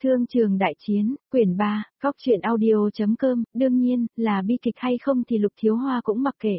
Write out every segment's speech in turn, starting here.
Thương trường đại chiến, quyển 3, góc truyện audio.com, đương nhiên, là bi kịch hay không thì Lục Thiếu Hoa cũng mặc kệ.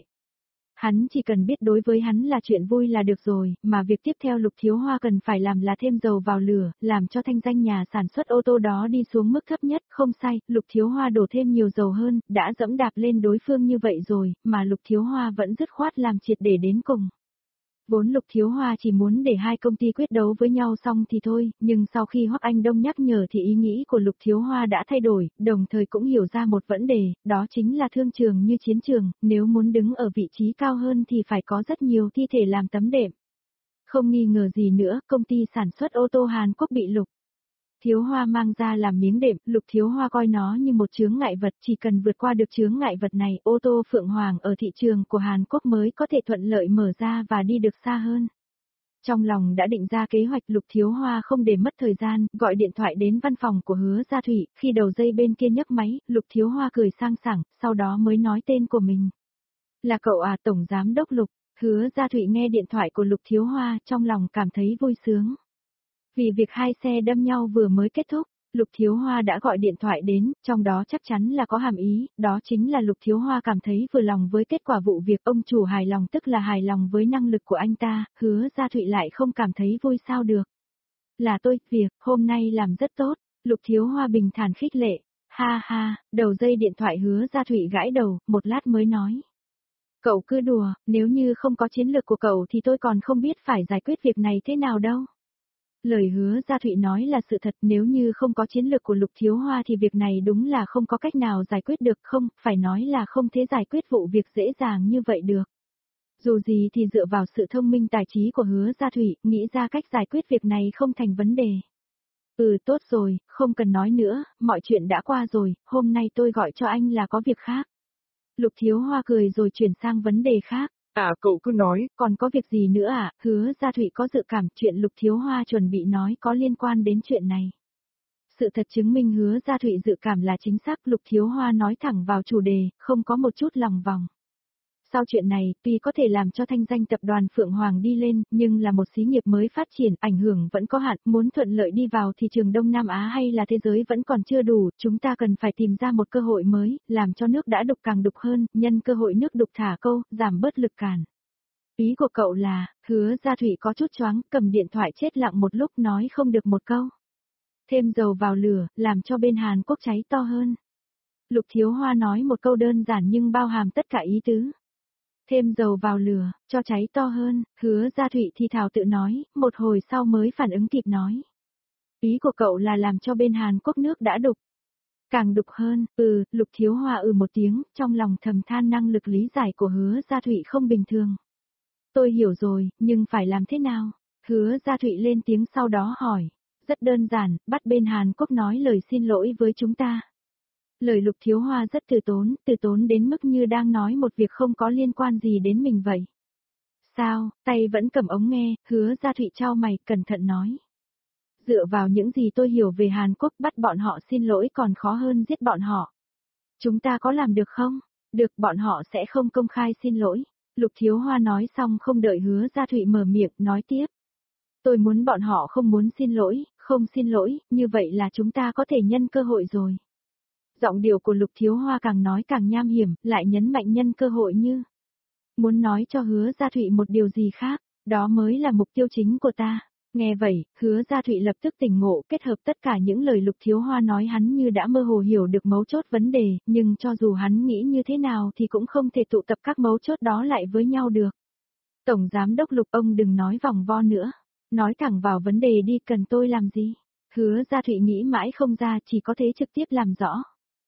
Hắn chỉ cần biết đối với hắn là chuyện vui là được rồi, mà việc tiếp theo Lục Thiếu Hoa cần phải làm là thêm dầu vào lửa, làm cho thanh danh nhà sản xuất ô tô đó đi xuống mức thấp nhất, không sai, Lục Thiếu Hoa đổ thêm nhiều dầu hơn, đã dẫm đạp lên đối phương như vậy rồi, mà Lục Thiếu Hoa vẫn dứt khoát làm triệt để đến cùng. Vốn Lục Thiếu Hoa chỉ muốn để hai công ty quyết đấu với nhau xong thì thôi, nhưng sau khi Hoắc Anh Đông nhắc nhở thì ý nghĩ của Lục Thiếu Hoa đã thay đổi, đồng thời cũng hiểu ra một vấn đề, đó chính là thương trường như chiến trường, nếu muốn đứng ở vị trí cao hơn thì phải có rất nhiều thi thể làm tấm đệm. Không nghi ngờ gì nữa, công ty sản xuất ô tô Hàn Quốc bị Lục Thiếu Hoa mang ra làm miếng đệm, Lục Thiếu Hoa coi nó như một chướng ngại vật, chỉ cần vượt qua được chướng ngại vật này, ô tô Phượng Hoàng ở thị trường của Hàn Quốc mới có thể thuận lợi mở ra và đi được xa hơn. Trong lòng đã định ra kế hoạch, Lục Thiếu Hoa không để mất thời gian, gọi điện thoại đến văn phòng của Hứa Gia Thụy, khi đầu dây bên kia nhấc máy, Lục Thiếu Hoa cười sang sảng, sau đó mới nói tên của mình. Là cậu à, Tổng Giám Đốc Lục. Hứa Gia Thụy nghe điện thoại của Lục Thiếu Hoa, trong lòng cảm thấy vui sướng. Vì việc hai xe đâm nhau vừa mới kết thúc, Lục Thiếu Hoa đã gọi điện thoại đến, trong đó chắc chắn là có hàm ý, đó chính là Lục Thiếu Hoa cảm thấy vừa lòng với kết quả vụ việc, ông chủ hài lòng tức là hài lòng với năng lực của anh ta, Hứa Gia Thụy lại không cảm thấy vui sao được. Là tôi, việc, hôm nay làm rất tốt, Lục Thiếu Hoa bình thản khích lệ, ha ha, đầu dây điện thoại Hứa Gia Thụy gãi đầu, một lát mới nói. Cậu cứ đùa, nếu như không có chiến lược của cậu thì tôi còn không biết phải giải quyết việc này thế nào đâu. Lời Hứa Gia Thụy nói là sự thật, nếu như không có chiến lược của Lục Thiếu Hoa thì việc này đúng là không có cách nào giải quyết được, không, phải nói là không thể giải quyết vụ việc dễ dàng như vậy được. Dù gì thì dựa vào sự thông minh tài trí của Hứa Gia Thụy, nghĩ ra cách giải quyết việc này không thành vấn đề. Tốt rồi, không cần nói nữa, mọi chuyện đã qua rồi, hôm nay tôi gọi cho anh là có việc khác. Lục Thiếu Hoa cười rồi chuyển sang vấn đề khác. Cậu cứ nói, còn có việc gì nữa à? Hứa Gia Thụy có dự cảm chuyện Lục Thiếu Hoa chuẩn bị nói có liên quan đến chuyện này. Sự thật chứng minh Hứa Gia Thụy dự cảm là chính xác, Lục Thiếu Hoa nói thẳng vào chủ đề, không có một chút lòng vòng. Sau chuyện này, tuy có thể làm cho thanh danh tập đoàn Phượng Hoàng đi lên, nhưng là một xí nghiệp mới phát triển, ảnh hưởng vẫn có hạn, muốn thuận lợi đi vào thị trường Đông Nam Á hay là thế giới vẫn còn chưa đủ, chúng ta cần phải tìm ra một cơ hội mới, làm cho nước đã đục càng đục hơn, nhân cơ hội nước đục thả câu, giảm bớt lực cản. Ý của cậu là, Hứa Gia Thụy có chút choáng, cầm điện thoại chết lặng một lúc nói không được một câu. Thêm dầu vào lửa, làm cho bên Hàn Quốc cháy to hơn. Lục Thiếu Hoa nói một câu đơn giản nhưng bao hàm tất cả ý tứ. Thêm dầu vào lửa, cho cháy to hơn, Hứa Gia Thụy thì thào tự nói, một hồi sau mới phản ứng kịp nói. Ý của cậu là làm cho bên Hàn Quốc nước đã đục. Càng đục hơn, Lục Thiếu Hoa một tiếng, trong lòng thầm than năng lực lý giải của Hứa Gia Thụy không bình thường. Tôi hiểu rồi, nhưng phải làm thế nào? Hứa Gia Thụy lên tiếng sau đó hỏi. Rất đơn giản, bắt bên Hàn Quốc nói lời xin lỗi với chúng ta. Lời Lục Thiếu Hoa rất từ tốn đến mức như đang nói một việc không có liên quan gì đến mình vậy. Sao, tay vẫn cầm ống nghe, Hứa Gia Thụy chau mày, cẩn thận nói. Dựa vào những gì tôi hiểu về Hàn Quốc, bắt bọn họ xin lỗi còn khó hơn giết bọn họ. Chúng ta có làm được không? Được, bọn họ sẽ không công khai xin lỗi. Lục Thiếu Hoa nói xong không đợi Hứa Gia Thụy mở miệng, nói tiếp. Tôi muốn bọn họ không muốn xin lỗi, không xin lỗi, như vậy là chúng ta có thể nhân cơ hội rồi. Giọng điệu của Lục Thiếu Hoa càng nói càng nham hiểm, lại nhấn mạnh nhân cơ hội như. Muốn nói cho Hứa Gia Thụy một điều gì khác, đó mới là mục tiêu chính của ta. Nghe vậy, Hứa Gia Thụy lập tức tỉnh ngộ, kết hợp tất cả những lời Lục Thiếu Hoa nói, hắn như đã mơ hồ hiểu được mấu chốt vấn đề, nhưng cho dù hắn nghĩ như thế nào thì cũng không thể tụ tập các mấu chốt đó lại với nhau được. Tổng Giám Đốc Lục, ông đừng nói vòng vo nữa, nói thẳng vào vấn đề đi, cần tôi làm gì? Hứa Gia Thụy nghĩ mãi không ra, chỉ có thể trực tiếp làm rõ.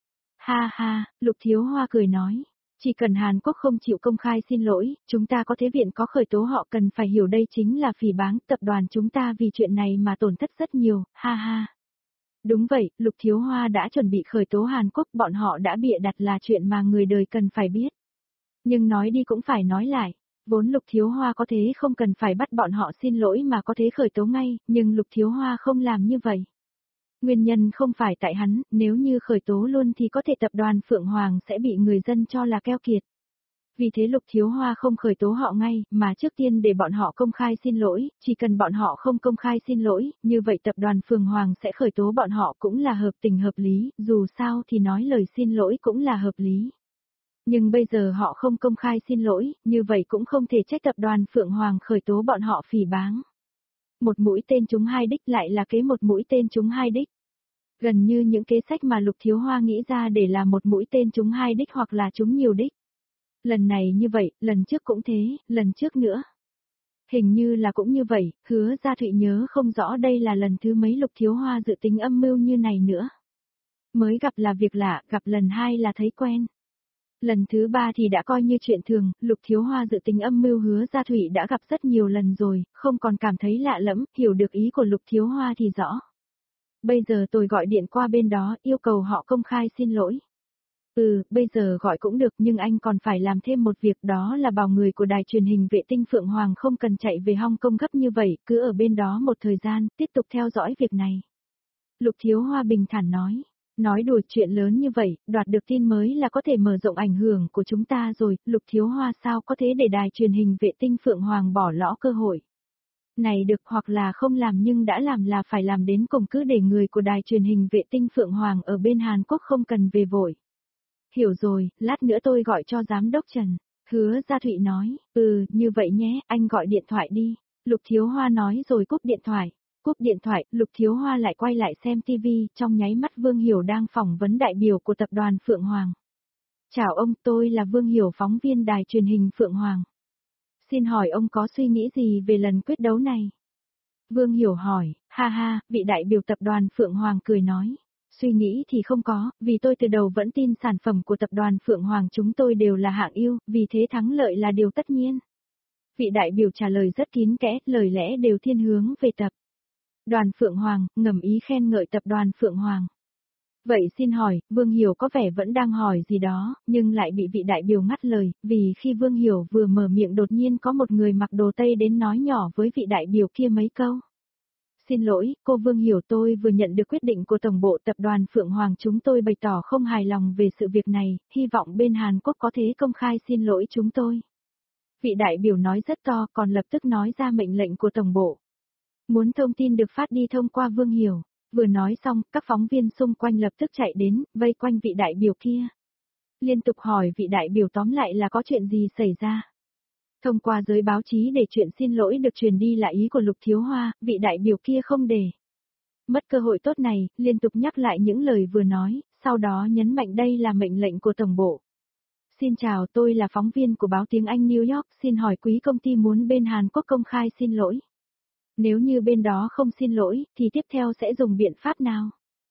Ha ha, Lục Thiếu Hoa cười nói. Chỉ cần Hàn Quốc không chịu công khai xin lỗi, chúng ta có thế viện có khởi tố họ, cần phải hiểu đây chính là phỉ báng, tập đoàn chúng ta vì chuyện này mà tổn thất rất nhiều, ha ha. Đúng vậy, Lục Thiếu Hoa đã chuẩn bị khởi tố Hàn Quốc, bọn họ đã bịa đặt là chuyện mà người đời cần phải biết. Nhưng nói đi cũng phải nói lại, vốn Lục Thiếu Hoa có thế không cần phải bắt bọn họ xin lỗi mà có thế khởi tố ngay, nhưng Lục Thiếu Hoa không làm như vậy. Nguyên nhân không phải tại hắn, nếu như khởi tố luôn thì có thể tập đoàn Phượng Hoàng sẽ bị người dân cho là keo kiệt. Vì thế Lục Thiếu Hoa không khởi tố họ ngay, mà trước tiên để bọn họ công khai xin lỗi, chỉ cần bọn họ không công khai xin lỗi, như vậy tập đoàn Phượng Hoàng sẽ khởi tố bọn họ cũng là hợp tình hợp lý, dù sao thì nói lời xin lỗi cũng là hợp lý. Nhưng bây giờ họ không công khai xin lỗi, như vậy cũng không thể trách tập đoàn Phượng Hoàng khởi tố bọn họ phỉ báng. Một mũi tên trúng hai đích lại là kế một mũi tên trúng hai đích. Gần như những kế sách mà Lục Thiếu Hoa nghĩ ra để là một mũi tên trúng hai đích hoặc là trúng nhiều đích. Lần này như vậy, lần trước cũng thế, lần trước nữa. Hình như là cũng như vậy, Hứa Gia Thụy nhớ không rõ đây là lần thứ mấy Lục Thiếu Hoa dự tính âm mưu như này nữa. Mới gặp là việc lạ, gặp lần hai là thấy quen. Lần thứ ba thì đã coi như chuyện thường, Lục Thiếu Hoa dự tính âm mưu Hứa Gia Thụy đã gặp rất nhiều lần rồi, không còn cảm thấy lạ lẫm, hiểu được ý của Lục Thiếu Hoa thì rõ. Bây giờ tôi gọi điện qua bên đó, yêu cầu họ công khai xin lỗi. Bây giờ gọi cũng được nhưng anh còn phải làm thêm một việc, đó là bảo người của đài truyền hình vệ tinh Phượng Hoàng không cần chạy về Hong Kong gấp như vậy, cứ ở bên đó một thời gian, tiếp tục theo dõi việc này. Lục Thiếu Hoa bình thản nói đùa, chuyện lớn như vậy, đoạt được tin mới là có thể mở rộng ảnh hưởng của chúng ta rồi, Lục Thiếu Hoa sao có thể để đài truyền hình vệ tinh Phượng Hoàng bỏ lỡ cơ hội. Này được, hoặc là không làm nhưng đã làm là phải làm đến cùng, cứ để người của đài truyền hình vệ tinh Phượng Hoàng ở bên Hàn Quốc không cần về vội. Hiểu rồi, lát nữa tôi gọi cho giám đốc Trần. Hứa Gia Thụy nói, như vậy nhé, anh gọi điện thoại đi. Lục Thiếu Hoa nói rồi cúp điện thoại. Cúp điện thoại, Lục Thiếu Hoa lại quay lại xem TV, trong nháy mắt Vương Hiểu đang phỏng vấn đại biểu của tập đoàn Phượng Hoàng. Chào ông, tôi là Vương Hiểu, phóng viên đài truyền hình Phượng Hoàng. Xin hỏi ông có suy nghĩ gì về lần quyết đấu này? Vương Hiểu hỏi, ha, vị đại biểu tập đoàn Phượng Hoàng cười nói. Suy nghĩ thì không có, vì tôi từ đầu vẫn tin sản phẩm của tập đoàn Phượng Hoàng chúng tôi đều là hạng ưu, vì thế thắng lợi là điều tất nhiên. Vị đại biểu trả lời rất kín kẽ, lời lẽ đều thiên hướng về tập đoàn Phượng Hoàng, ngầm ý khen ngợi tập đoàn Phượng Hoàng. Vậy xin hỏi, Vương Hiểu có vẻ vẫn đang hỏi gì đó, nhưng lại bị vị đại biểu ngắt lời, vì khi Vương Hiểu vừa mở miệng đột nhiên có một người mặc đồ Tây đến nói nhỏ với vị đại biểu kia mấy câu. Xin lỗi, cô Vương Hiểu, tôi vừa nhận được quyết định của Tổng bộ tập đoàn Phượng Hoàng, chúng tôi bày tỏ không hài lòng về sự việc này, hy vọng bên Hàn Quốc có thể công khai xin lỗi chúng tôi. Vị đại biểu nói rất to, còn lập tức nói ra mệnh lệnh của Tổng bộ. Muốn thông tin được phát đi thông qua Vương Hiểu. Vừa nói xong, các phóng viên xung quanh lập tức chạy đến, vây quanh vị đại biểu kia. Liên tục hỏi vị đại biểu tóm lại là có chuyện gì xảy ra. Thông qua giới báo chí để chuyện xin lỗi được truyền đi là ý của Lục Thiếu Hoa, vị đại biểu kia không để mất cơ hội tốt này, liên tục nhắc lại những lời vừa nói, sau đó nhấn mạnh đây là mệnh lệnh của Tổng bộ. Xin chào, tôi là phóng viên của báo tiếng Anh New York, xin hỏi quý công ty muốn bên Hàn Quốc công khai xin lỗi. Nếu như bên đó không xin lỗi, thì tiếp theo sẽ dùng biện pháp nào?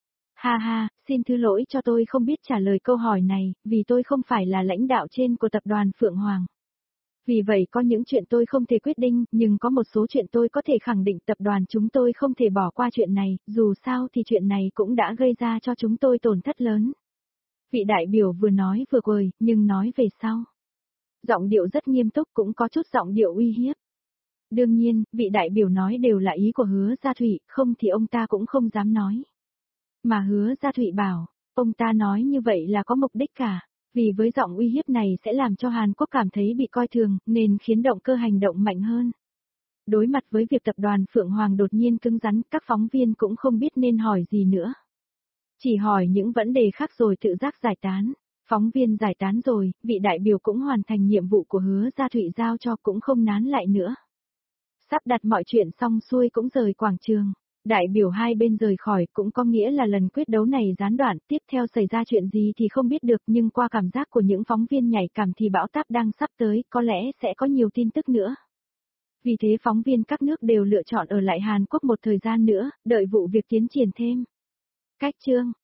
Ha, xin thứ lỗi cho tôi không biết trả lời câu hỏi này, vì tôi không phải là lãnh đạo trên của tập đoàn Phượng Hoàng. Vì vậy có những chuyện tôi không thể quyết định, nhưng có một số chuyện tôi có thể khẳng định tập đoàn chúng tôi không thể bỏ qua chuyện này, dù sao thì chuyện này cũng đã gây ra cho chúng tôi tổn thất lớn. Vị đại biểu vừa nói vừa cười, nhưng nói về sau. Giọng điệu rất nghiêm túc, cũng có chút giọng điệu uy hiếp. Đương nhiên, vị đại biểu nói đều là ý của Hứa Gia Thụy, không thì ông ta cũng không dám nói. Mà Hứa Gia Thụy bảo, ông ta nói như vậy là có mục đích cả, vì với giọng uy hiếp này sẽ làm cho Hàn Quốc cảm thấy bị coi thường, nên khiến động cơ hành động mạnh hơn. Đối mặt với việc tập đoàn Phượng Hoàng đột nhiên cứng rắn, các phóng viên cũng không biết nên hỏi gì nữa. Chỉ hỏi những vấn đề khác rồi tự giác giải tán. Phóng viên giải tán rồi, vị đại biểu cũng hoàn thành nhiệm vụ của Hứa Gia Thụy giao cho, cũng không nán lại nữa. Sắp đặt mọi chuyện xong xuôi cũng rời quảng trường. Đại biểu hai bên rời khỏi cũng có nghĩa là lần quyết đấu này gián đoạn, tiếp theo xảy ra chuyện gì thì không biết được, nhưng qua cảm giác của những phóng viên nhạy cảm thì bão táp đang sắp tới, có lẽ sẽ có nhiều tin tức nữa. Vì thế phóng viên các nước đều lựa chọn ở lại Hàn Quốc một thời gian nữa, đợi vụ việc tiến triển thêm. Cách chương